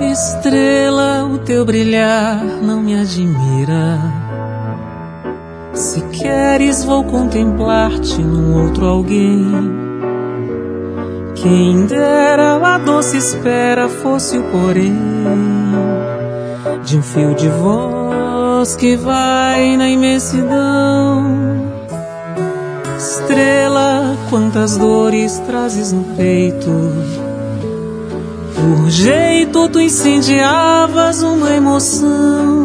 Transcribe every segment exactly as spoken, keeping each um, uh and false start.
Estrela, o teu brilhar não me admira. Se queres, vou contemplar-te num outro alguém. Quem dera a doce espera fosse o porém de um fio de voz que vai na imensidão. Estrela, quantas dores trazes no peito. Por jeito tu incendiavas uma emoção.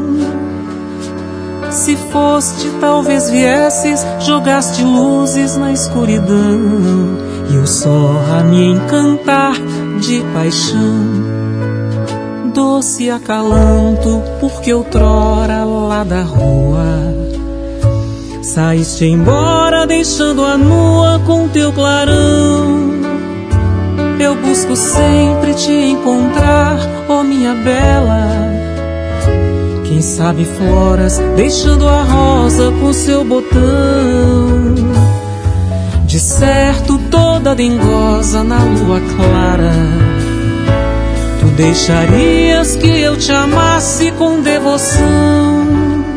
Se foste, talvez viesses, jogaste luzes na escuridão, e eu só a me encantar de paixão. Doce acalanto, porque outrora lá da rua saíste embora, deixando-a nua com teu clarão. Eu busco sempre te encontrar, ó minha bela. Quem sabe floras, deixando a rosa com seu botão. De certo toda dengosa na lua clara, tu deixarias que eu te amasse com devoção.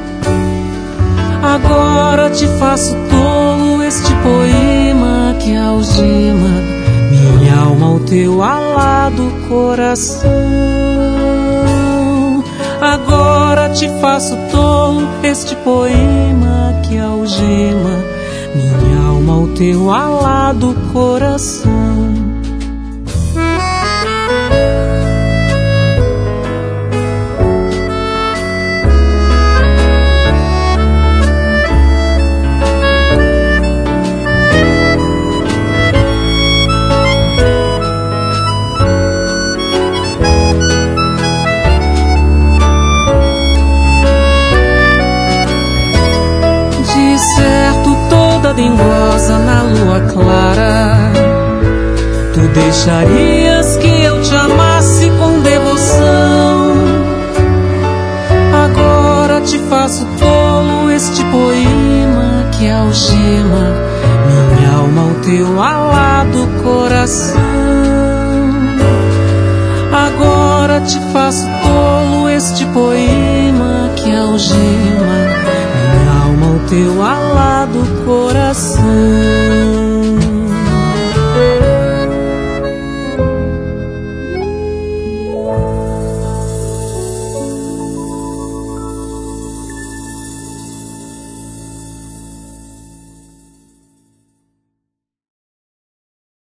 Agora te faço tolo este poema que algema minha alma ao teu alado coração. Agora te faço tolo este poema que algema minha alma ao teu alado coração. Dengosa na lua clara, tu deixarias que eu te amasse com devoção. Agora te faço tolo este poema que algema minha alma ao teu alado coração. Agora te faço tolo este poema que algema minha alma ao teu alado coração.